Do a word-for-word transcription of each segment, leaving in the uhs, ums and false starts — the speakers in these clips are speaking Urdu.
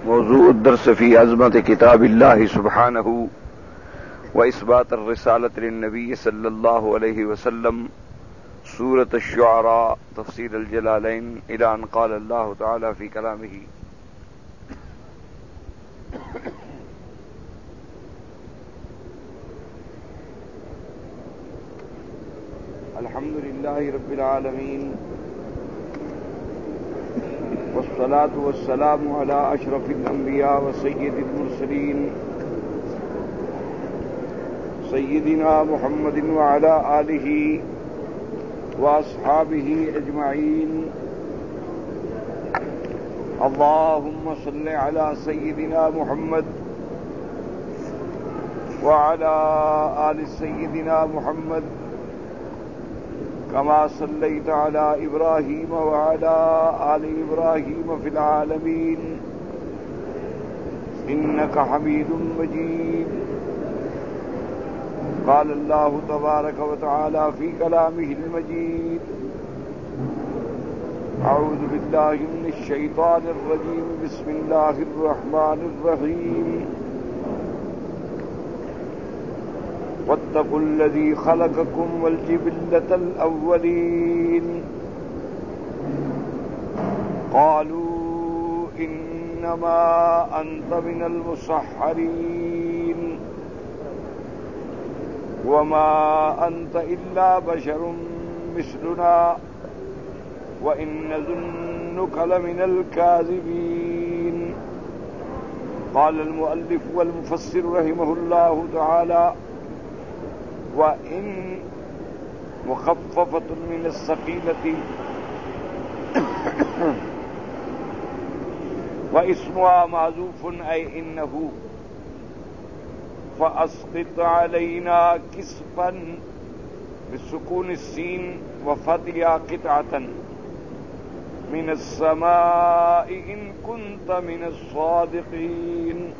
موضوع الدرس في عظمة كتاب الله سبحانه وإثبات الرسالة للنبي صلى الله عليه وسلم سورة الشعراء تفسير الجلالين إلى أن قال الله تعالى في كلامه الحمد لله رب العالمين والصلاة والسلام على أشرف الأنبياء وسيد المرسلين سيدنا محمد وعلى آله وأصحابه أجمعين. اللهم صل على سيدنا محمد وعلى آل سيدنا محمد كما صليت على إبراهيم وعلى آل إبراهيم في العالمين إنك حميد مجيد. قال الله تبارك وتعالى في كلامه المجيد: أعوذ بالله من الشيطان الرجيم بسم الله الرحمن الرحيم واتقوا الذي خلقكم والجبلة الأولين قالوا إنما أنت من المسحرين وما أنت إلا بشر مثلنا وإن نظنك لمن الكاذبين. قال المؤلف والمفسر رحمه الله تعالى: وإن مخففة من الثقيلة واسمها معذوف أي إنه فأسقط علينا كسفا بسكون السين وفتحها قطعة من السماء إن كنت من الصادقين.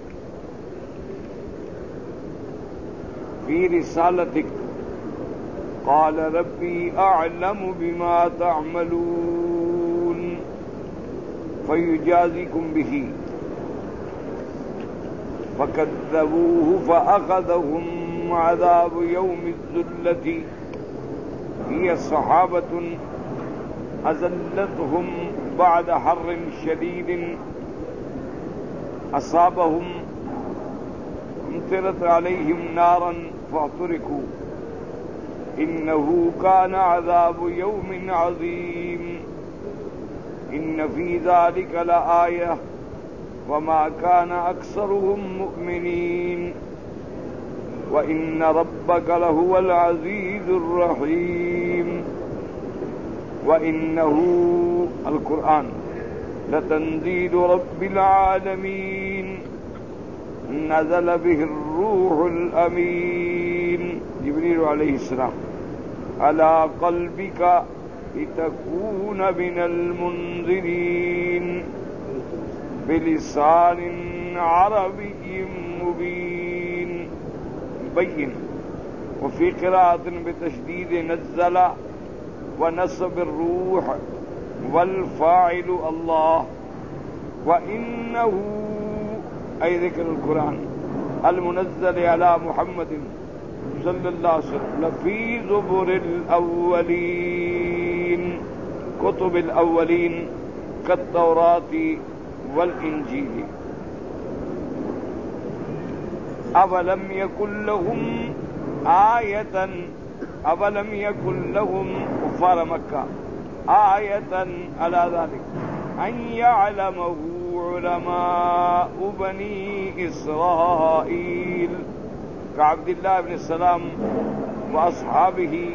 في رسالتك قال ربي أعلم بما تعملون فيجازيكم به فكذبوه فأخذهم عذاب يوم الذلة هي صحابة أزلتهم بعد حر شديد أصابهم امطرت عليهم نارا فاحترقوا إنه كان عذاب يوم عظيم. إن في ذلك لآية وما كان أكثرهم مؤمنين وإن ربك لهو العزيز الرحيم. وإنه القرآن لتنزيل رب العالمين نزل به الروح الأمين جبريل عليه السلام على قلبك لتكون من المنذرين بلسان عربي مبين بين. وفي قراءة بتشديد نزل ونصب الروح والفاعل الله. وإنه أي ذكر القرآن المنزل على محمد صلى الله عليه وسلم لفي زبر الأولين كتب الأولين كالتوراة والإنجيل. أولم يكن لهم آية أولم يكن لهم كفار مكة آية على ذلك أن يعلمه علماء بني إسرائيل كعبد الله بن السلام وأصحابه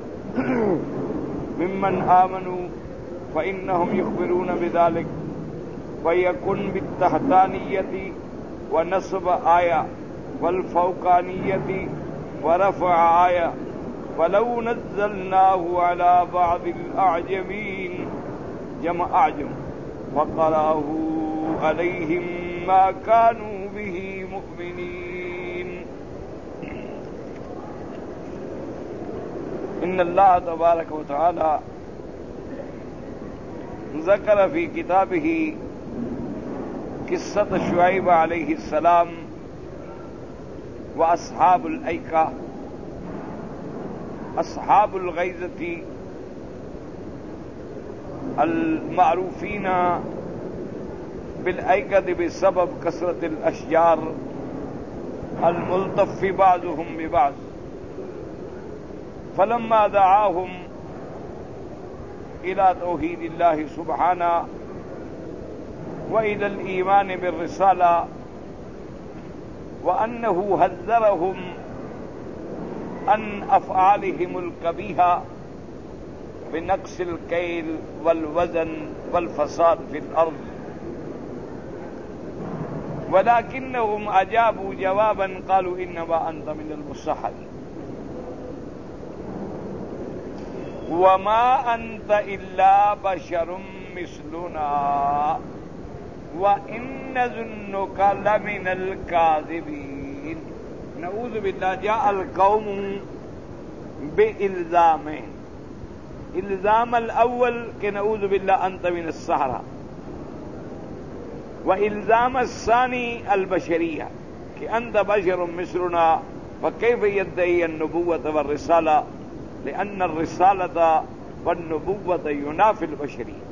ممن آمنوا فإنهم يخبرون بذلك فيكن بالتحتانية ونصب آية والفوقانية ورفع آية. فلو نزلناه على بعض الأعجمين جمع أعجم وقرأه عليهم ما كانوا به مؤمنين. إن الله تبارك وتعالى ذكر في كتابه قصة شعیب علیہ السلام و اصحاب الایکہ اصحاب الغیظة المعروفین بالایکة بسبب کثرة الاشجار الملتف بعضهم ببعض فلما دعاهم إلى توحيد الله سبحانه وإلى الإيمان بالرسالة وأنه حذرهم عن أفعالهم القبيحة بنقص الكيل والوزن والفساد في الأرض ولكنهم أجابوا جوابا قالوا إنما أنت من المسحرين وما أنت إلا بشر مثلنا وإن نظنك لمن الكاذبين. نعوذ بالله. جاء القوم بإلزامين. الزام الأول کہ نعوذ بالله أنت من السحرة، والزام الثاني البشرية کہ أنت بشر مثلنا فكيف يدعي النبوة والرسالة لأن الرسالة والنبوة ينافي البشرية.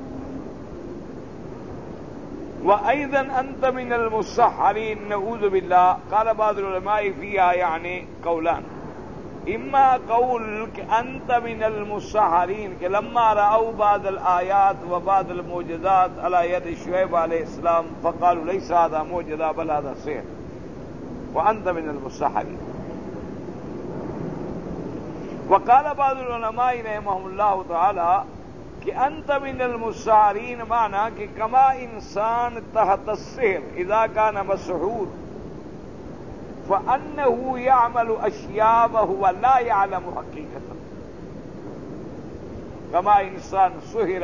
وأيضا أنت من المسحرين نعوذ بالله. قال بعض العلماء فيها يعني قولان، إما قول أنت من المسحرين کہ لما رأوا بعض الآيات وبعض المعجزات على يد شعيب عليه السلام فقالوا ليس هذا معجزة بل هذا سحر وأنت من المسحرين. وقال بعض العلماء رحمهم الله تعالى کہ انت من المسحرین معنی کہ کما انسان تحت السحر اذا كان مسحور فانه يعمل اشياء وهو لا يعلم حقيقة، كما انسان سحر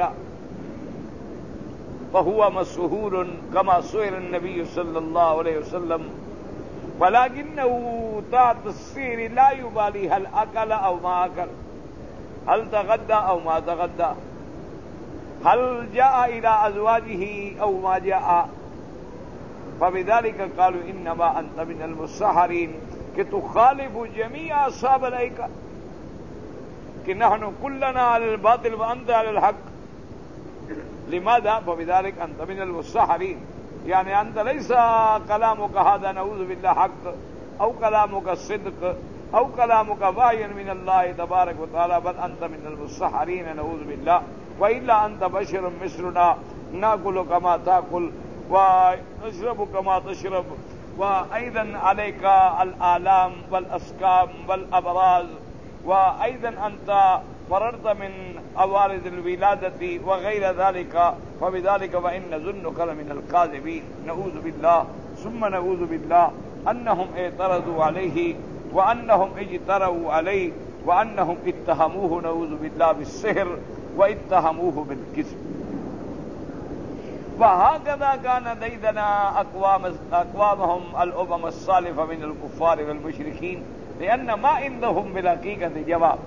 فهو مسحور كما سحر النبي صلى الله عليه وسلم، ولكنه تحت السحر لا يبالي هل اكل او ما اكل، هل تغدى او ما تغدى، هل جاء إلى أزواجه أو ما جاء، فبذلك قالوا إنما أنت من المسحرين کہ تخالف جميع أصحاب الأيكة کہ نحن كلنا على الباطل وأنت على الحق. لماذا؟ فبذلك أنت من المسحرين، يعني أنت ليس كلامك هذا نعوذ بالله حق أو كلامك صدق أو كلامك وحي من الله تبارك وتعالى، بل أنت من المسحرين نعوذ بالله. وإلا أنت بشر مثلنا نأكل كما تأكل ونشرب كما تشرب، وأيضا عليك الآلام والأسقام والأمراض، وأيضا أنت فررت من عوارض الولادة وغير ذلك، فبذلك وإن ظنك لمن الكاذبين. نعوذ بالله ثم نعوذ بالله أنهم اعترضوا عليه وأنهم اجتروا عليه وأنهم اتهموه نعوذ بالله بالسحر واتهموه بالكذب. وهكذا كان ديدنا أقوام أقوامهم الأمم السالفة من الكفار والمشركين، لأن ما عندهم بالحقيقة جواب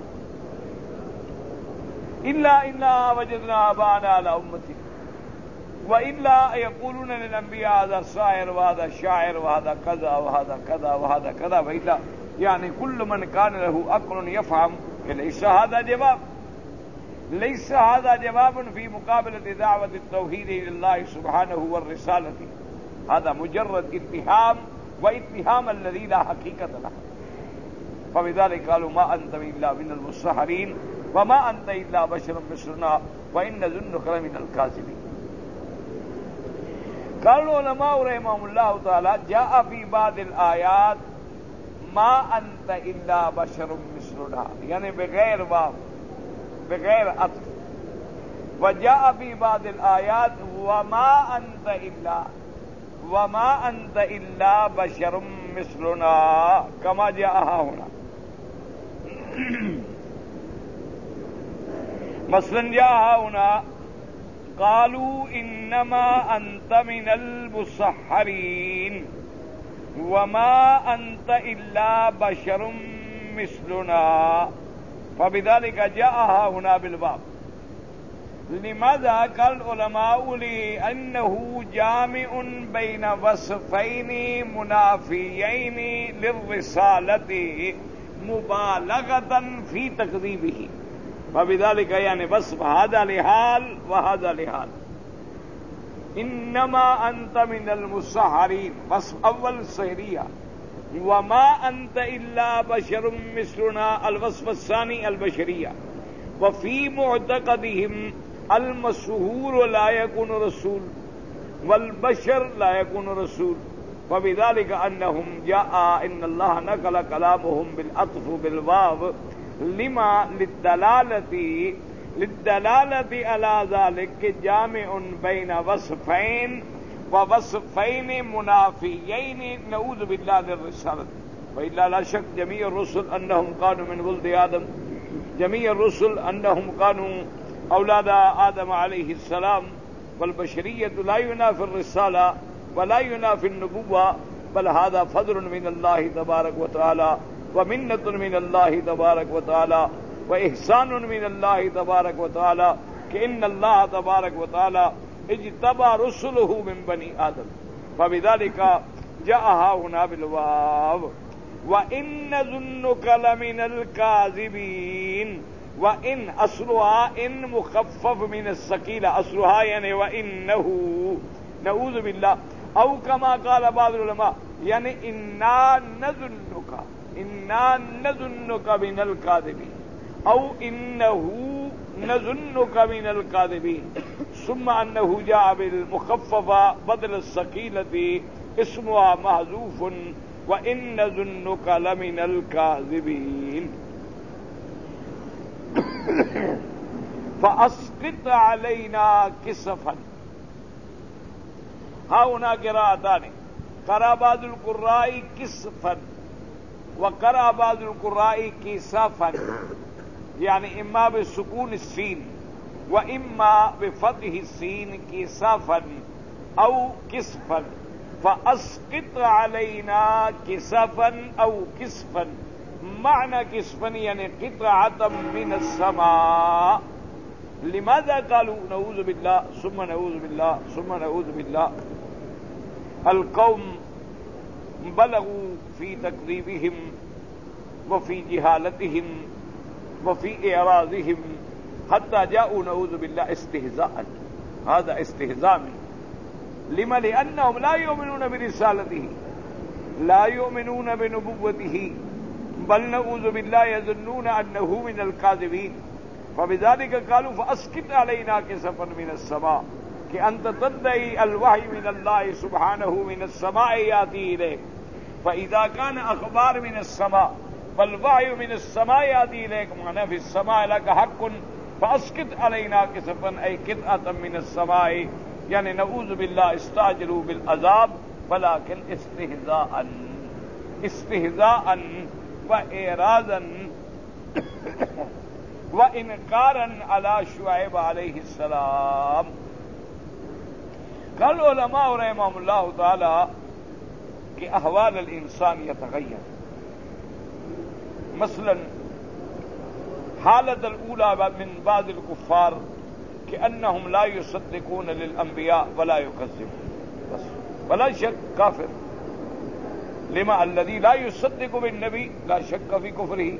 إلا إنا وجدنا آباءنا على أمته، وإلا يقولون للأنبياء هذا الساحر وهذا الشاعر وهذا كذا وهذا كذا وهذا كذا، وإلا يعني كل من كان له عقل يفهم ليس هذا جواب، ليس هذا جواب في مقابلة دعوة التوحيد إلى الله سبحانه والرسالة، هذا مجرد اتهام واتهام الذي لا حقيقة له. فبذلك قالوا ما أنت إلا من المسحرين وما أنت إلا بشر مثلنا وإن ظنك لمن الكاذبين. قال العلماء رحمهم الله تعالى جاء في بعض الآيات ما أنت إلا بشر مثلنا، يعني بغير واو بغیر عطف، وجاء في بعض الآيات وما أنت إلا وما أنت إلا بشر مثلنا كما جاء هنا. مثلا جاء هنا قالوا إنما أنت من المسحرين وما أنت إلا بشر مثلنا، فبذلك جاءها هنا بالباب. لماذا قال العلماء لأنه جامع بين وصفين منافيين للرسالة مبالغة في تكذيبه، فبذلك يعني وصف هذا لحال وهذا لحال. انما انت من المسحرين، وصف اول سحریہ، وما انت الا بشر مثلنا، الوصف الثاني البشریہ. وفي معتقدهم المسحور لا يكون رسول والبشر لا يكون رسول، وبذلك انهم جاء ان الله نقل كلامهم بالعطف بالواو لما للدلالة للدلالة على ذلك جامع بين وصفين ووصفين منافيين نعوذ بالله للرسالة. وإلا لا شك جميع الرسل أنهم كانوا من ولد آدم، جميع الرسل أنهم كانوا أولاد آدم عليه السلام، والبشرية لا ينافي الرسالة ولا ينافي النبوة، بل هذا فضل من الله تبارك وتعالى ومنة من الله تبارك وتعالى وإحسان من الله تبارك وتعالى، كأن الله تبارك وتعالى اجتبى رسله من بني آدم، فبذلك جاء هنا بالواو. وإن ظنك لمن الكاذبين، وإن أصلها إن مخفف من الثقيلة، أصلها يعني وإنه نعوذ بالله، أو كما قال بعض العلماء يعني إنا نظنك إنا نظنك من الكاذبين، أو إنه نظنك من الكاذبين، ثم أنه جاء بالمخففة بدل الثقيلة اسمها محذوف، وإن ظنك لمن الكاذبين. فأسقط علينا كسفا. ها هنا قراءتان، قرأ بعض القراء كسفا وقرأ بعض القراء كسافا، يعني إما بسكون السين وإما بفتح السين كسافا أو كسفا. فأسقط علينا كسفا أو كسفا، معنى كسفا يعني قطعة من السماء. لماذا قالوا نعوذ بالله ثم نعوذ بالله ثم نعوذ بالله؟ القوم بلغوا في تكذيبهم وفي جهالتهم وفي إعراضهم حتى جاءوا نعوذ بالله استهزاء. هذا استهزاء. لما؟ لأنهم لا يؤمنون برسالته، لا يؤمنون بنبوته، بل نعوذ بالله يظنون أنه من الكاذبين، فبذلك قالوا فأسقط علينا كسفا من السماء، کہ انت تدعی الوحی من اللہ سبحانہ من السماء یاتی الیک، فاذا كان اخبار من السماء والوحی من السماء یاتی الیک معنی فی السماء لك حق فاسقط علینا کسفا ای قطعة من السماء، یعنی نعوذ باللہ استعجلوا بالعذاب ولكن استہزاء استہزاء واعراضا وانکارا علی شعیب علیہ السلام. قال علماء رحمهم الله تعالى کہ احوال الانسان يتغير. مثلا حالة الاولى من بعض الكفار كأنهم لا يصدقون للانبياء ولا يكذبون، بس ولا شك كافر. لما؟ الذي لا يصدق بالنبي لا شك في كفره.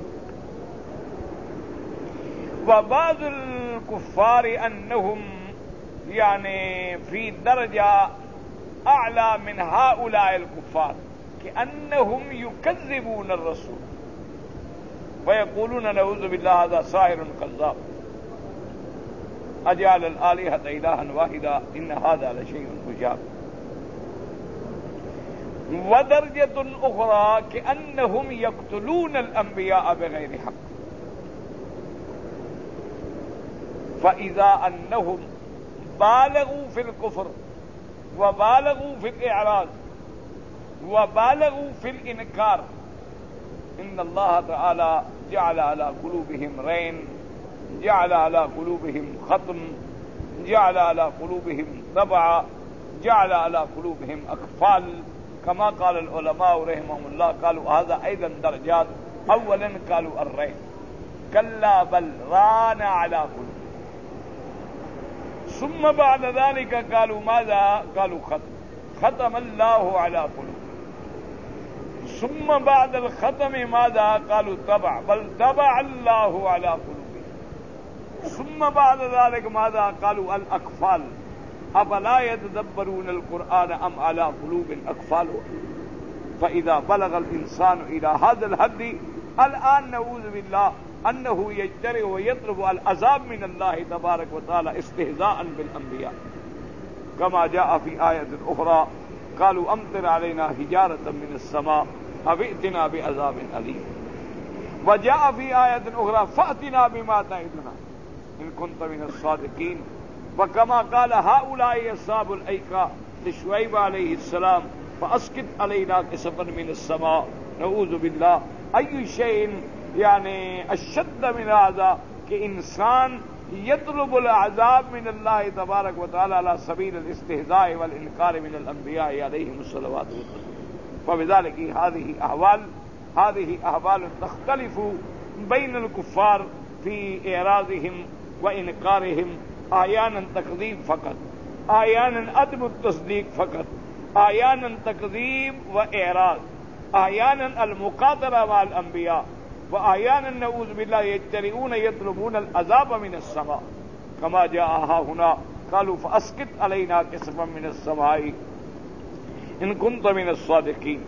وبعض الكفار انهم يعني في درجة أعلى من هؤلاء الكفار كأنهم يكذبون الرسول ويقولون نعوذ بالله هذا ساحر كذاب، أجعل الآلهة إلها واحدا إن هذا لشيء عجاب. ودرجة أخرى كأنهم يقتلون الأنبياء بغير حق. فإذا أنهم بالغوا في الكفر وبالغوا في الإعراض وبالغوا في الإنكار، إن الله تعالى جعل على قلوبهم رين، جعل على قلوبهم ختم، جعل على قلوبهم طبع، جعل على قلوبهم أقفال، كما قال العلماء رحمهم الله. قالوا هذا أيضا درجات. أولا قالوا الرين، كلا بل ران على قلوبهم. ثم بعد ذلك قالوا ماذا؟ قالوا ختم ختم الله على قلوبهم. ثم بعد الختم ماذا؟ قالوا طبع بل طبع الله على قلوبهم. ثم بعد ذلك ماذا؟ قالوا الأقفال أفلا يتدبرون القرآن أم على قلوب أقفالها. فإذا بلغ الإنسان إلى هذا الحد الآن نعوذ بالله أنه يجترئ ويطلب العذاب من الله تبارك وتعالى استهزاء بالأنبياء، كما جاء في آية أخرى قالوا أمطر علينا حجارة من السماء أو ائتنا بعذاب أليم. وجاء في آية أخرى فأتنا بما تعدنا إن كنت من الصادقين. وكما قال هؤلاء أصحاب الأيكة لشعيب عليه السلام فأسقط علينا كسفا من السماء. نعوذ بالله أي شيء يعني اشد من هذا کہ انسان يطلب العذاب من الله تبارك وتعالى على سبيل الاستهزاء والانكار من الانبياء عليهم الصلوات والسلام. فبذلك هذه احوال هذه احوال تختلف بين الكفار في اعراضهم وانكارهم، احيانا تكذيب فقط، احيانا عدم التصديق فقط، احيانا تكذيب واعراض، احيانا المقاتله مع الانبياء، وأحيانا نعوذ بالله يجترئون يطلبون العذاب من السماء كما جاء ها هنا قالوا فأسقط علينا كسفا من السماء إن كنت من الصادقين.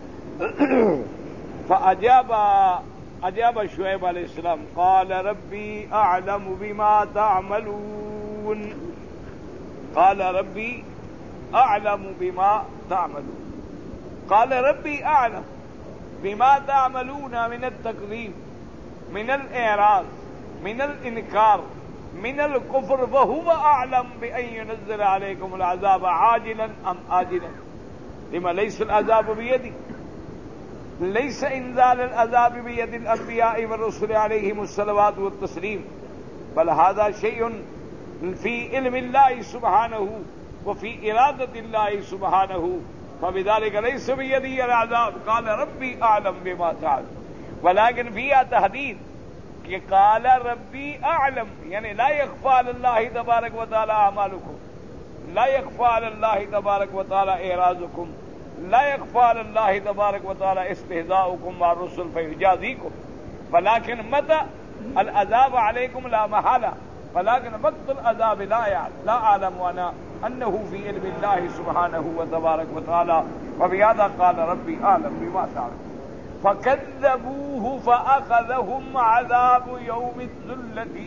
فأجاب أجاب شعيب عليه السلام قال ربي أعلم بما تعملون قال ربي أعلم بما تعملون قال ربي أعلم بما تعملون من التكذيب من الإعراض من الإنكار من الكفر وهو أعلم بأن ينزل عليكم العذاب عاجلا أم آجلا. لما ليس العذاب بيدي، ليس إنزال العذاب بيد الأنبياء والرسل عليهم الصلوات والتسليم، بل هذا شيء في علم الله سبحانه وفي إرادة الله سبحانه. فبذلك ليس بيدي العذاب قال ربي أعلم بما تعمل. ولكن فيها تحديد کہ قال ربي أعلم يعني لا يخفى على الله تبارك وتعالى أعمالكم، لا يخفى على الله تبارك وتعالى إعراضكم، لا يخفى على الله تبارك وتعالى استهزاؤكم مع الرسل فيجازيكم. ولكن متى العذاب عليكم لا محالة، ولكن وقت العذاب لا يعلم لا أعلم أنا أنه في علم الله سبحانه وتبارك وتعالى. وبهذا قال ربي أعلم بما تعمل. فكذبوه فأخذهم عذاب يوم الذلة.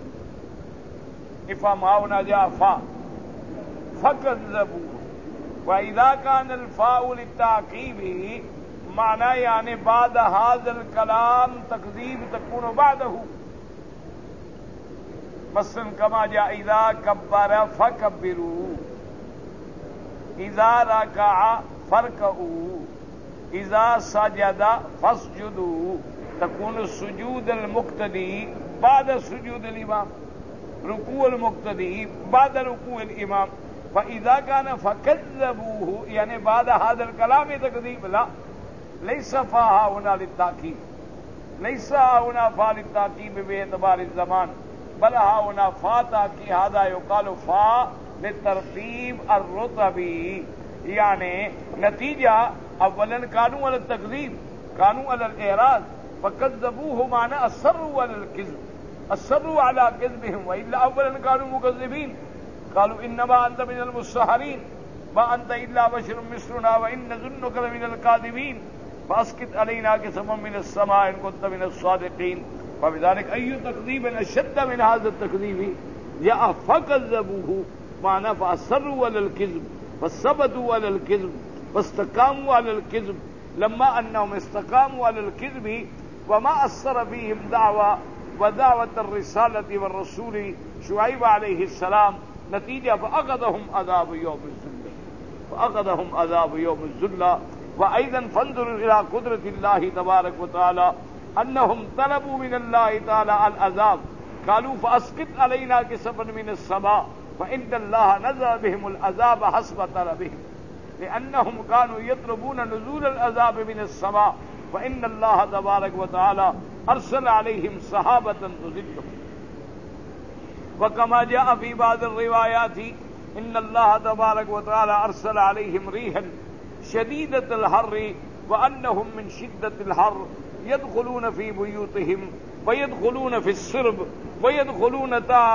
إفهمنا جاء فاء فكذبوه، وإذا كان الفاء للتعقيب معنى يعني بعد هذا الكلام تكذيب تكون بعده. مثلا كما جاء اذا كبر فكبروا، اذا ركع فاركعوا، اذا سجد فاسجدوا. تكون السجود المقتدي بعد سجود الامام، ركوع المقتدي بعد ركوع الامام. فاذا كان فكذبوه يعني بعد هذا الكلام تكذيب، لا ليس فاها هنا للتاكيد، ليس هنا فا للتاكيد باعتبار الزمان، بل هنا فاتا کی هذا يقال فا للترتیب الرتبی، يعني نتیجہ اولا كانوا على التكذيب، كانوا على الاعراض. فكذبوه معنى اصروا على الكذب، اصروا على كذبهم، والا اولا كانوا مكذبين. قالوا انما انت من المسحرين ما انت الا بشر مثلنا وان نظنك لمن الكاذبين فاسقط علينا كسفا من السماء ان كنت من الصادقين. فبذلك أي تكذيب أشد من هذا التكذيب؟ جاء فكذبوه معنى فأصروا على الكذب فثبتوا على الكذب فاستقاموا على الكذب. لما أنهم استقاموا على الكذب وما أثر فيهم دعوة ودعوة الرسالة والرسول شعيب عليه السلام نتيجة فأخذهم عذاب يوم الذلة، فأخذهم عذاب يوم الذلة. وأيضا فانظروا إلى قدرة الله تبارك وتعالى أنهم طلبوا من الله تعالى العذاب، قالوا فأسقط علينا كسفا من السماء، فإن الله نزل بهم العذاب حسب طلبهم، لأنهم كانوا يطلبون نزول العذاب من السماء. فإن الله تبارك وتعالى أرسل عليهم سحابة تظلهم. وكما جاء في بعض الروايات إن الله تبارك وتعالى أرسل عليهم ريحا شديدة الحر وأنهم من شدة الحر يدخلون في بيوتهم ويدخلون في السرب ويدخلون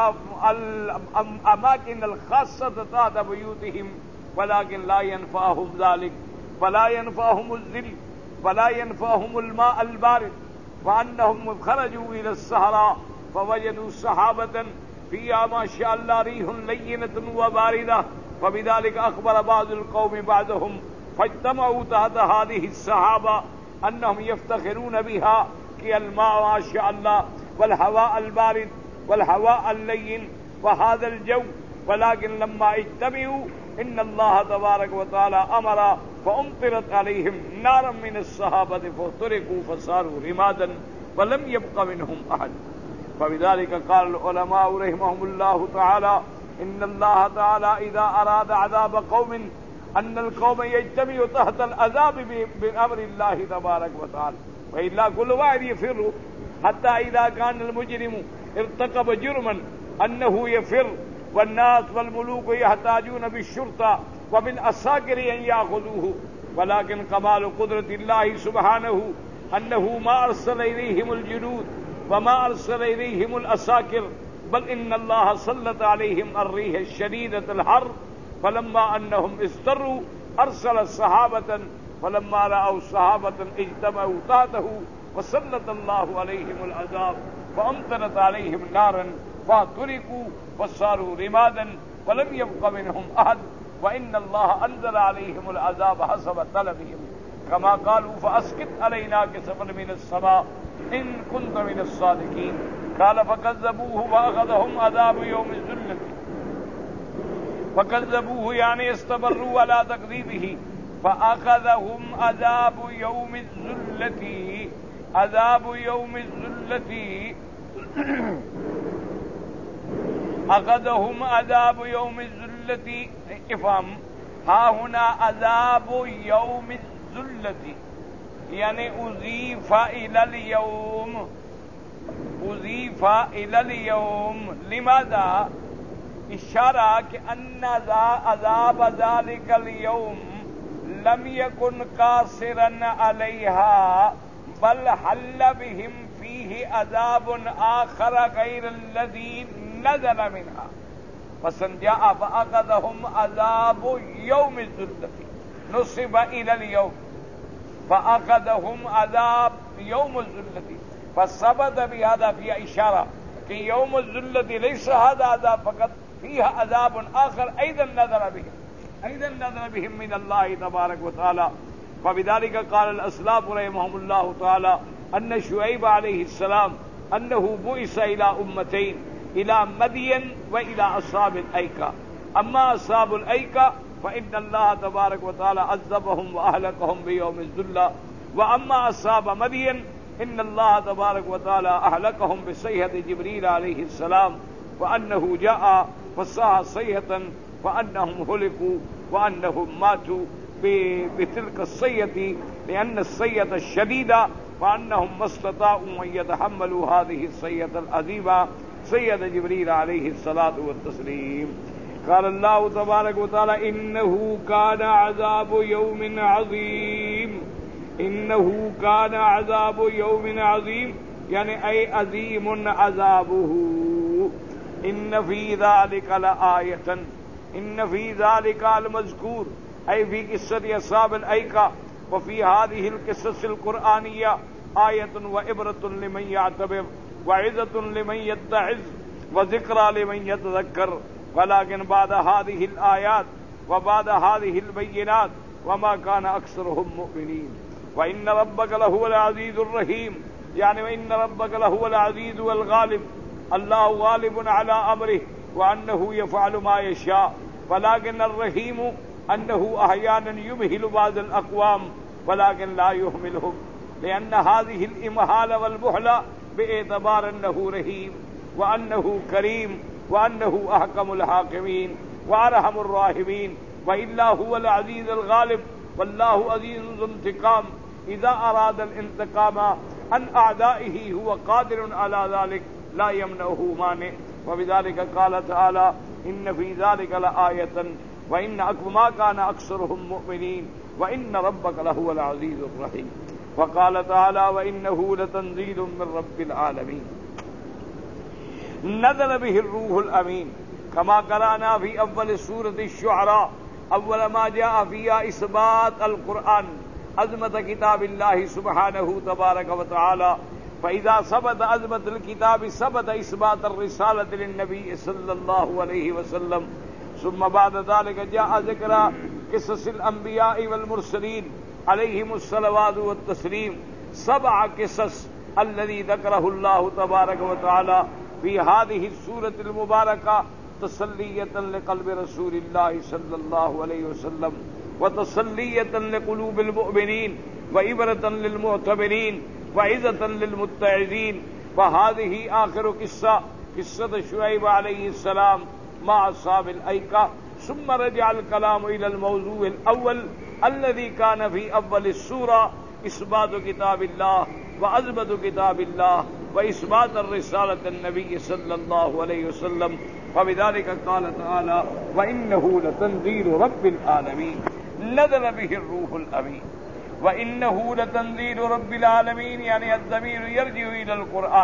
الأماكن الخاصة تحت بيوتهم ولكن لا ينفعهم ذلك ولا ينفعهم الظل ولا ينفعهم الماء البارد وأنهم خرجوا إلى الصحراء فوجدوا سحابة فيها ما شاء الله ريح لينة وباردة وبذلك أخبر بعض القوم بعضهم فاجتمعوا تحت هذه السحابة أنهم يفتخرون بها كالماء ما شاء الله والهواء البارد والهواء اللين وهذا الجو ولكن لما اجتمعوا إن الله تبارك وتعالى أمر فأمطرت عليهم نارا من الصحابة فاحترقوا فصاروا رمادا ولم يبق منهم أحد. فبذلك قال العلماء رحمهم الله تعالى إن الله تعالى إذا أراد عذاب قوم أن القوم يجتمعوا تحت العذاب بأمر الله تبارك وتعالى وإلا كل واحد يفر حتى إذا كان المجرم ارتكب جرما أنه يفر والناس والملوك يحتاجون بالشرطة وبالعساكر أن يأخذوه ولكن كمال قدرة الله سبحانه أنه ما أرسل إليهم الجنود وما أرسل إليهم العساكر بل إن الله سلط عليهم الريح الشديدة الحر فلما أنهم اضطروا أرسل صحابة فلما رأوا صحابة اجتمعوا تحته وسلط الله عليهم العذاب فأمطرت عليهم نارا فاحترقوا فصاروا رمادا ولم يبق منهم أحد وإن الله أنزل عليهم العذاب حسب طلبهم كما قالوا فأسقط علينا كسفا من السماء إن كنت من الصادقين قال فكذبوه فأخذهم عذاب يوم الذلة فكذبوه يعني استمروا على تكذيبه فأخذهم عذاب يوم الذلة عذاب يوم الذلة أخذهم عذاب يوم الذلة افهم ها هنا عذاب يوم الذلة يعني أضيف إلى اليوم أضيف إلى اليوم لماذا؟ إشارة أن عذاب ذلك اليوم لم يكن قاصرا عليها بل حل بهم فيه عذاب آخر غير الذي نزل منها فسنجاء فأخذهم عذاب يوم الذلة نصب إلى اليوم فأخذهم عذاب يوم الذلة فثبت بهذا في إشارة کہ يوم الذلة ليس هذا عذاب فقط فيها عذاب آخر أيضا نزل بهم أيضا نزل بهم من الله تبارك وتعالى. فبذلك قال الأسلاف رحمهم الله تعالى أن شعيب عليه السلام أنه بعث إلى أمتين إلى مدين وإلى أصحاب الأيكة. أما أصحاب الأيكة فإن الله تبارك وتعالى عذبهم وأهلكهم بيوم الذلة وأما أصحاب مدين إن الله تبارك وتعالى أهلكهم بصيحة جبريل عليه السلام وأنه جاء فصاح صيحة وأنهم هلكوا وأنهم ماتوا بتلك الصيحة لأن الصيحة الشديدة وأنهم ما استطاعوا أن يتحملوا هذه الصيحة العظيمة صيحة جبريل عليه الصلاة والتسليم. قال الله تبارك وتعالى إنه كان عذاب يوم عظيم إنه كان عذاب يوم عظيم يعني أي عظيم عذابه. إن في ذلك لآية إن في ذلك المذكور أي في قصة أصحاب الأيكة وفي هذه القصص القرآنية آية وعبرة لمن يعتبر وعظة لمن يتعظ وذكرى لمن يتذكر. ولكن بعد هذه الآيات وبعد هذه البينات وما كان أكثرهم مؤمنين وإن ربك لهو العزيز الرحيم يعني وإن ربك لهو العزيز والغالب الله غالب على أمره وأنه يفعل ما يشاء. ولكن الرحيم أنه أحيانا يمهل بعض الأقوام ولكن لا يهملهم لأن هذه الإمهال والمهلة باعتبار أنه رحيم وأنه كريم وأنه أحكم الحاكمين وأرحم الراحمين وإلا هو العزيز الغالب والله عزيز ذو انتقام إذا أراد الانتقام عن أعدائه هو قادر على ذلك لا يمنعه مانع وبذلك قال تعالى إن في ذلك لآية وإن ما كان أكثرهم مؤمنين وإن ربك لهو العزيز الرحيم. وقال تعالى وإنه لتنزيل من رب العالمين نزل به الروح الأمين كما قرأنا في أول سورة الشعراء أول ما جاء فيها إثبات القرآن عظمت كتاب الله سبحانه تبارك وتعالى. فإذا ثبت عظمت الكتاب ثبت إثبات الرسالة للنبي صلى الله عليه وسلم. ثم بعد ذلك جاء ذكر قصص الأنبياء والمرسلين عليهم الصلوات والتسليم سبع قصص الذي ذكره الله تبارك وتعالى في هذه السورة المباركة تسلية لقلب رسول الله صلى الله عليه وسلم وتسلية لقلوب المؤمنين وعبرة للمعتبرين وعظة للمتعظين. فهذه آخر قصة قصة شعيب عليه السلام مع أصحاب الأيكة. ثم رجع الكلام إلى الموضوع الأول الذي كان في أول السورة إثبات كتاب الله وعظمة كتاب الله وإثبات الرسالة النبي صلى الله عليه وسلم. وبذلك قال تعالى وإنه لتنزيل رب العالمين نزل به الروح الأمين. وإنه لتنزيل رب العالمين يعني الضمير يرجع إلى القرآن.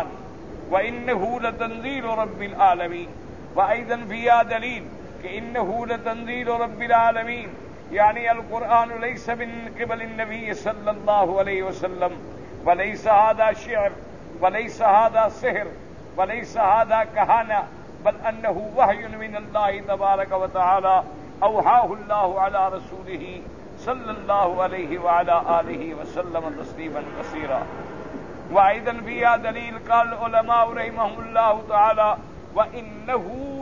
وإنه لتنزيل رب العالمين. وأيضا فيها دليل كإنه لتنزيل رب العالمين يعني القرآن ليس من قبل النبي صلى الله عليه وسلم وليس هذا شعر وليس هذا سحر وليس هذا كهانة بل أنه وحي من الله تبارك وتعالى أوحاه الله على رسوله صلى الله عليه وعلى آله وسلم تسليما كثيرا. وأيضا فيها دليل قال العلماء رحمهم الله تعالى وإنه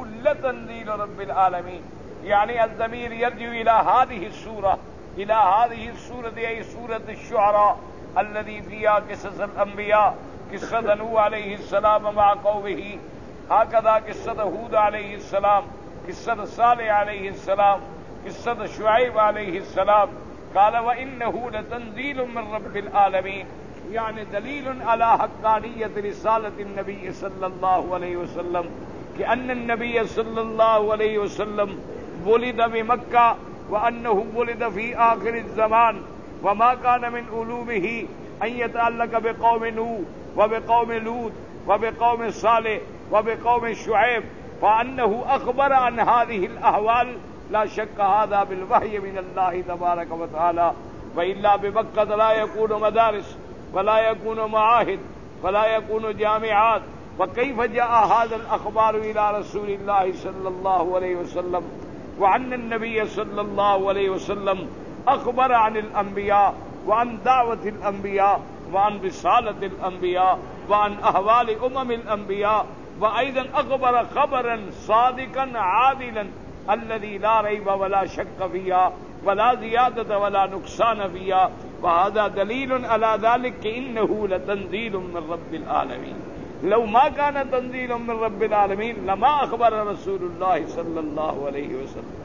لتنزيل رب العالمين يعني الضمير يرجع إلى هذه السورة إلى هذه السورة أي سورة الشعراء الذي فيها قصص الأنبياء قصة نوح عليه السلام مع قومه هكذا قصة هود عليه السلام قصة صالح عليه السلام قصة شعيب عليه السلام. قال وإنه لتنزيل من رب العالمين يعني دليل على حقانية رسالة النبي صلى الله عليه وسلم كأن النبي صلى الله عليه وسلم ولد بمكة وأنه ولد في آخر الزمان وما كان من علومه أن يتعلق بقوم نوح وبقوم لوط وبقوم صالح وبقوم شعيب فأنه أخبر عن هذه الأحوال لا شك هذا بالوحي من الله تبارك وتعالى. وإلا بمكة لا يكون مدارس ولا يكون معاهد ولا يكون جامعات. وكيف جاء هذا الأخبار إلى رسول الله صلى الله عليه وسلم وعن النبي صلى الله عليه وسلم أخبر عن الأنبياء وعن دعوة الأنبياء وعن رسالة الأنبياء وعن أحوال أمم الأنبياء وأيضا أخبر خبرا صادقا عادلا الذي لا ريب ولا شك فيها ولا زيادة ولا نقصان فيها. وهذا دليل على ذلك إنه لتنزيل من رب العالمين. لو ما كان تنزيل من رب العالمين لما أخبر رسول الله صلى الله عليه وسلم.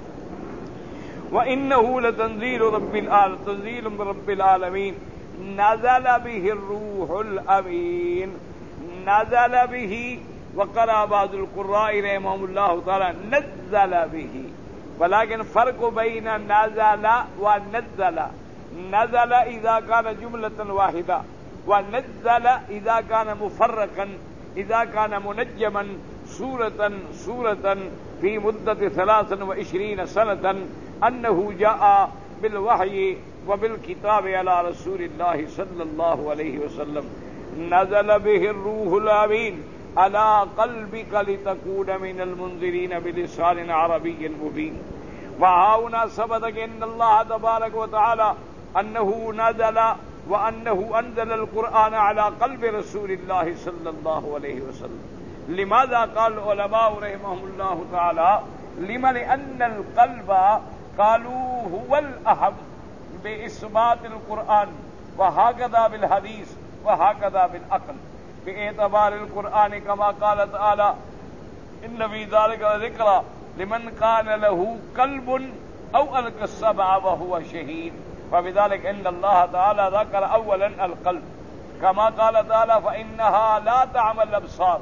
وإنه لتنزيل رب العالمين تنزيل من رب العالمين نزل به الروح الأمين نزل به. وقرأ بعض القراء رحمهم الله تعالى نزل به ولكن فرق بين نزل ونزل. نزل إذا كان جملة واحدة ونزل إذا كان مفرقا إذا كان منجما سورة سورة في مدة ثلاث وعشرين سنة أنه جاء بالوحي وبالكتاب على رسول الله صلى الله عليه وسلم. نزل به الروح الأمين على قلبك لتكون من المنذرين بلسان عربي مبين. وهنا ثبت أن الله تبارك وتعالى أنه نزل وأنه أنزل القرآن على قلب رسول الله صلى الله عليه وسلم. لماذا قال العلماء رحمهم الله تعالى لما لأن القلب قالوا هو الأهم بإثبات القرآن وهكذا بالحديث وهكذا بالعقل باعتبار القرآن كما قال تعالى إن في ذلك ذكرى لمن كان له قلب أو ألقى السمع وهو شهيد. فبذلك إن الله تعالى ذكر أولا القلب كما قال تعالى فإنها لا تعمى الأبصار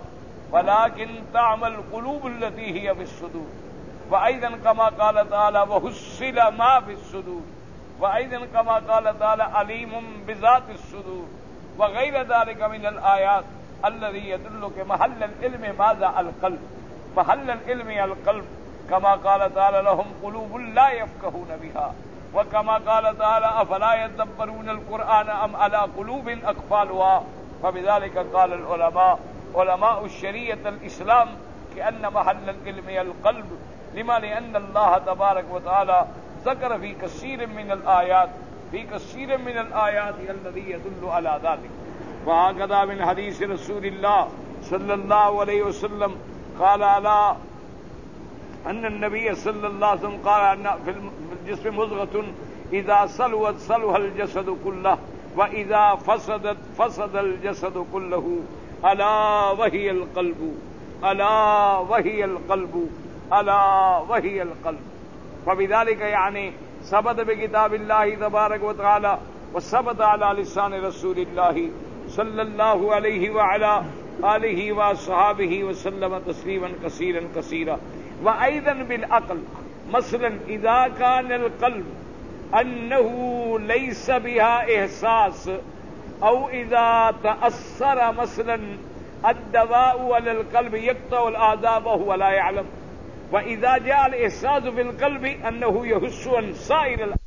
ولكن تعمى القلوب التي هي في الصدور. وأيضا كما قال تعالى وحصل ما في الصدور. وأيضا كما قال تعالى عليم بذات الصدور. وغير ذلك من الآيات الذي يدلك محل العلم ماذا؟ القلب. محل العلم القلب، كما قال تعالى لهم قلوب لا يفقهون بها. وكما قال تعالى افلا يدبرون القرآن ام على قلوب اقفالها. فبذلك قال العلماء علماء الشريعة الاسلام كأن محل العلم القلب. لما؟ لأن الله تبارك وتعالى ذكر في كثير من الآيات في كثير من الآيات الذي يدل على ذلك. وهكذا من حديث رسول الله صلى الله عليه وسلم قال على أن النبي صلى الله عليه وسلم قال أن في الجسم مضغة إذا صلحت صلح الجسد كله وإذا فسدت فسد الجسد كله ألا وهي القلب ألا وهي القلب ألا وهي القلب. فبذلك يعني ثبت بكتاب الله تبارك وتعالى وثبت على لسان رسول الله صلى الله عليه وعلى آله وصحابه وسلم تسليما كثيرا كثيرا. وأيضا بالعقل، مثلا إذا كان القلب أنه ليس بها إحساس، أو إذا تأثر مثلا الدواء على القلب يقطع الآداب وهو لا يعلم. وإذا جاء الإحساس في القلب أنه يحس عن سائر